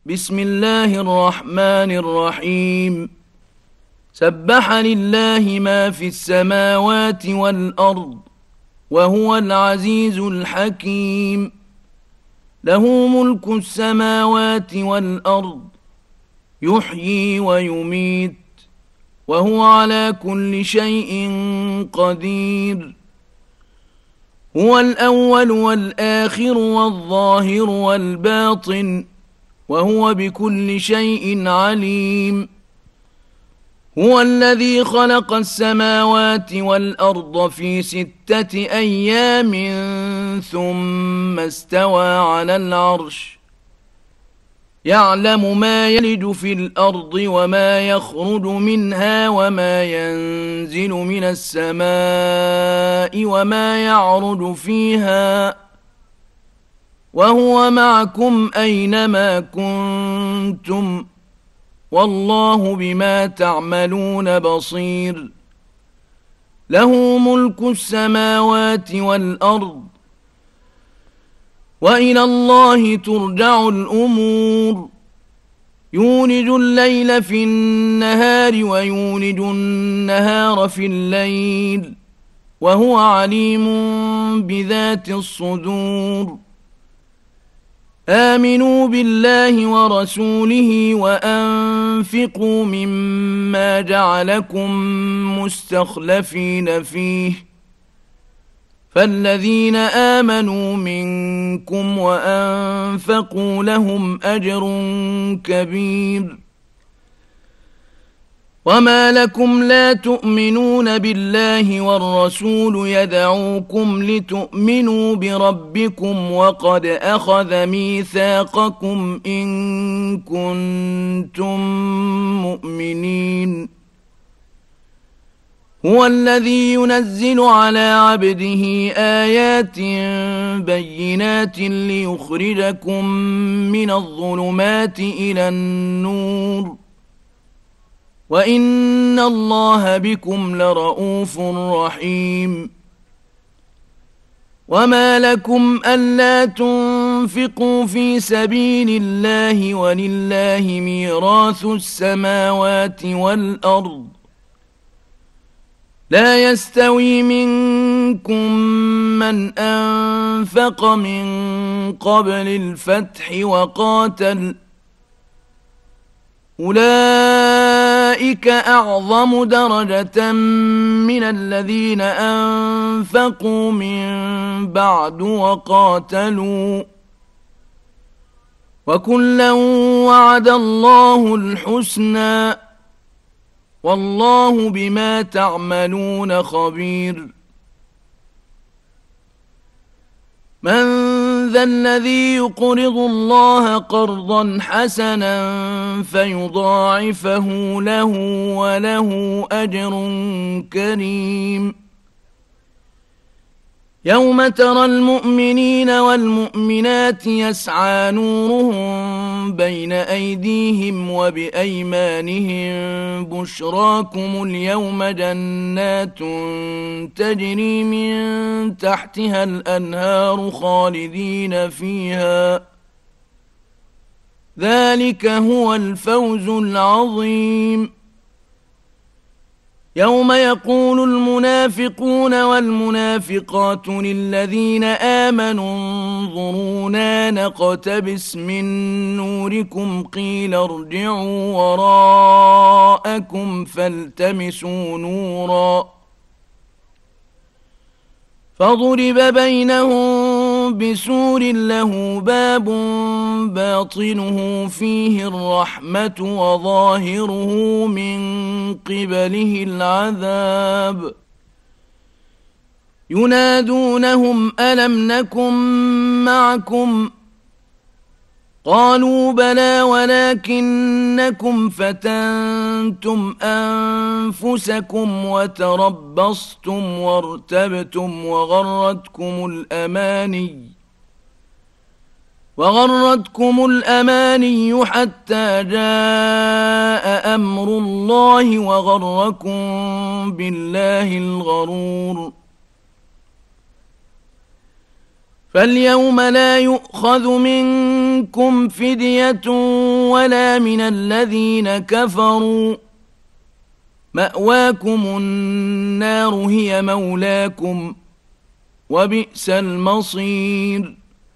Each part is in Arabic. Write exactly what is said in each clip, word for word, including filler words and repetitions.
بسم الله الرحمن الرحيم. سبح لله ما في السماوات والأرض وهو العزيز الحكيم. له ملك السماوات والأرض، يحيي ويميت، وهو على كل شيء قدير. هو الأول والآخر والظاهر والباطن، وهو بكل شيء عليم. هو الذي خلق السماوات والأرض في ستة أيام ثم استوى على العرش، يعلم ما يلج في الأرض وما يخرج منها وما ينزل من السماء وما يعرج فيها، وهو معكم أينما كنتم، والله بما تعملون بصير. له ملك السماوات والأرض، وإلى الله ترجع الأمور. يولج الليل في النهار ويولج النهار في الليل، وهو عليم بذات الصدور. آمنوا بالله ورسوله وأنفقوا مما جعلكم مستخلفين فيه، فالذين آمنوا منكم وأنفقوا لهم أجر كبير. وما لكم لا تؤمنون بالله والرسول يدعوكم لتؤمنوا بربكم وقد أخذ ميثاقكم إن كنتم مؤمنين. هو الذي ينزل على عبده آيات بينات ليخرجكم من الظلمات إلى النور، وإن الله بكم لرءوف رحيم. وما لكم ألا تنفقوا في سبيل الله ولله ميراث السماوات والأرض، لا يستوي منكم من أنفق من قبل الفتح وقاتل، أولئك أعظم درجة من الذين أنفقوا من بعد وقاتلوا، وكلا وعد الله الحسنى، والله بما تعملون خبير. من ذا الذي يقرض الله قرضا حسنا فيضاعفه له وله أجر كريم. يوم ترى المؤمنين والمؤمنات يسعى نورهم بين أيديهم وبأيمانهم، بشراكم اليوم جنات تجري من تحتها الأنهار خالدين فيها، ذلك هو الفوز العظيم. يوم يقول المنافقون والمنافقات للذين آمنوا انظرونا نقتبس من نوركم قيل ارجعوا وراءكم فالتمسوا نورا، فضرب بينهم بسور له باب باطنه فيه الرحمة وظاهره من قبله العذاب. ينادونهم ألم نكن معكم؟ قالوا بلى ولكنكم فتنتم أنفسكم وتربصتم وارتبتم وغرتكم الأماني وغرتكم الأماني حتى جاء أمر الله وغركم بالله الغرور. فاليوم لا يؤخذ منكم منكم فدية ولا من الذين كفروا، مأواكم النار هي مولاكم وبئس المصير.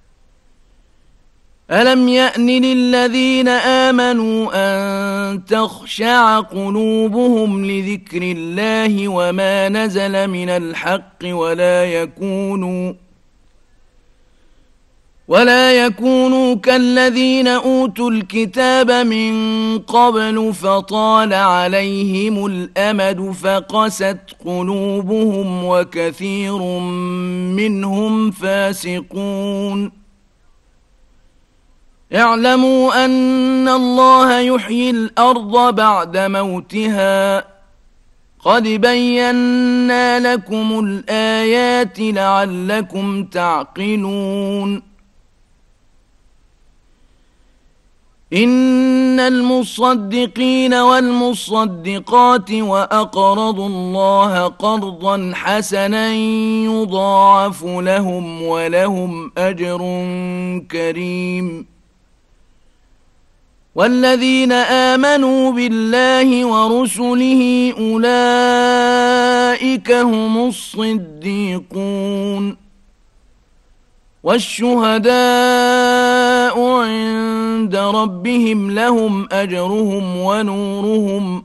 ألم يأن للذين آمنوا أن تخشع قلوبهم لذكر الله وما نزل من الحق ولا يكونوا ولا يكونوا كالذين أوتوا الكتاب من قبل فطال عليهم الأمد فقست قلوبهم وكثير منهم فاسقون. اعلموا أن الله يحيي الأرض بعد موتها، قد بينا لكم الآيات لعلكم تعقلون. إن المصدقين والمصدقات وأقرضوا الله قرضا حسنا يضاعف لهم ولهم أجر كريم. والذين آمنوا بالله ورسله أولئك هم الصديقون والشهداء عند ربهم لهم أجرهم ونورهم.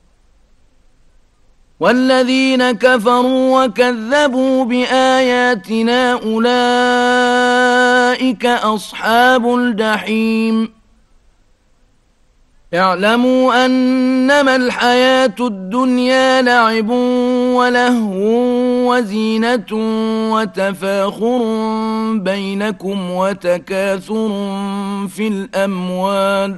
والذين كفروا وكذبوا بآياتنا أولئك أصحاب الجحيم. اعلموا أنما الحياة الدنيا لعب ولهو وزينة وتفاخر بينكم وتكاثر في الأموال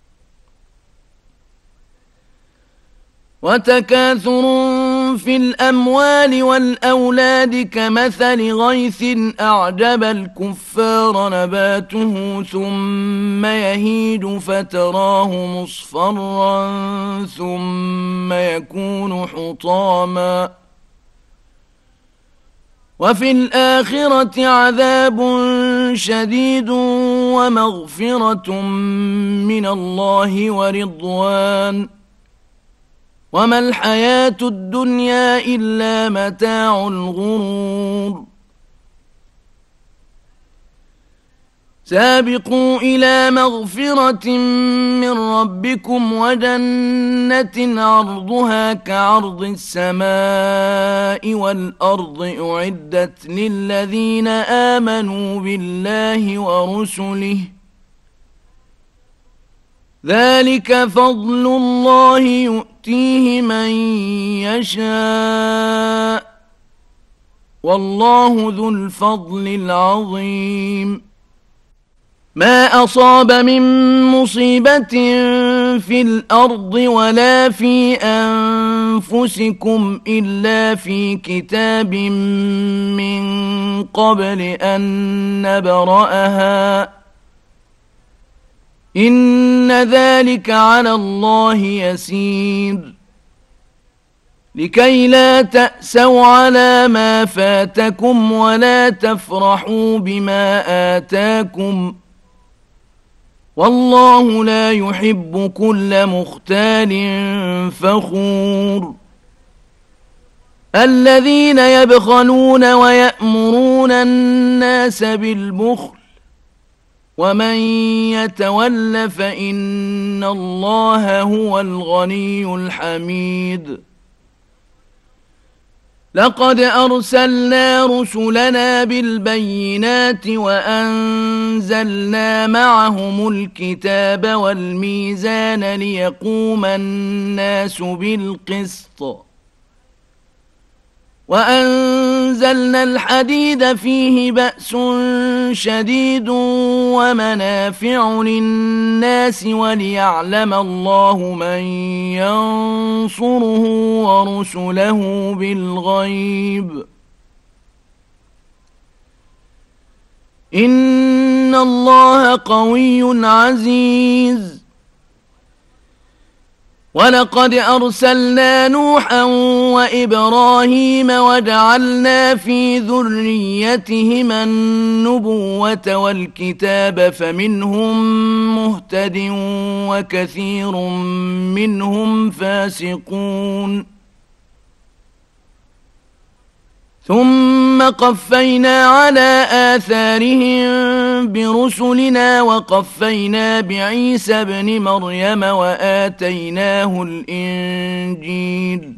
وتكاثر في الأموال والأولاد كمثل غيث أعجب الكفار نباته ثم يهيج فتراه مصفرا ثم يكون حطاما وفي الآخرة عذاب شديد ومغفرة من الله ورضوان وما الحياة الدنيا إلا متاع الغرور. سابقوا إلى مغفرة من ربكم وجنة عرضها كعرض السماء والأرض أعدت للذين آمنوا بالله ورسله ذلك فضل الله يؤتيه من يشاء والله ذو الفضل العظيم. ما أصاب من مصيبة في الأرض ولا في أنفسكم إلا في كتاب من قبل أن نبرأها إن ذلك على الله يسير. لكي لا تأسوا على ما فاتكم ولا تفرحوا بما آتاكم والله لا يحب كل مختال فخور. الذين يبخلون ويأمرون الناس بالبخل ومن يتول فإن الله هو الغني الحميد. لقد أرسلنا رسلنا بالبينات وأنزلنا معهم الكتاب والميزان ليقوم الناس بالقسط وأنزلنا الحديد فيه بأس شديد ومنافع للناس وليعلم الله من ينصره ورسله بالغيب إن الله قوي عزيز. ولقد أرسلنا نوحا وإبراهيم وجعلنا في ذريتهما النبوة والكتاب فمنهم مهتد وكثير منهم فاسقون ثم قفينا على آثارهم برسلنا وقفينا بعيسى ابن مريم وآتيناه الإنجيل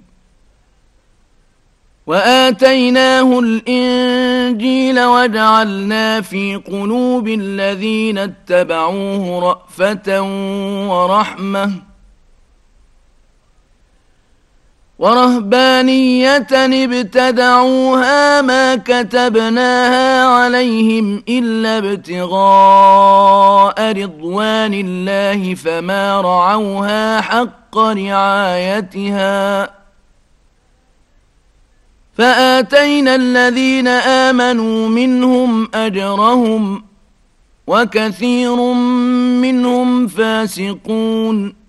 وآتيناه الإنجيل وجعلنا في قلوب الذين اتبعوه رأفة ورحمة ورهبانية ابتدعوها ما كتبناها عليهم إلا ابتغاء رضوان الله فما رعوها حق رعايتها فآتينا الذين آمنوا منهم أجرهم وكثير منهم فاسقون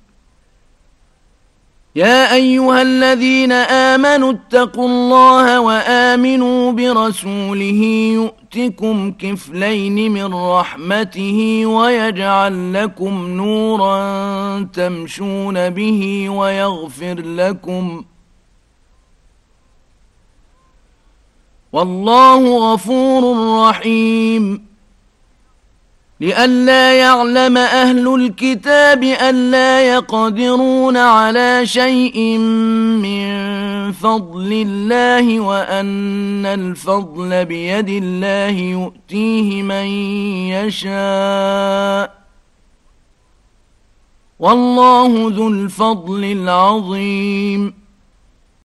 يا أيها الذين آمنوا اتقوا الله وآمنوا برسوله يؤتكم كفلين من رحمته ويجعل لكم نورا تمشون به ويغفر لكم والله غفور رحيم لئلا يعلم أهل الكتاب ألا يقدرون على شيء من فضل الله وأن الفضل بيد الله يؤتيه من يشاء والله ذو الفضل العظيم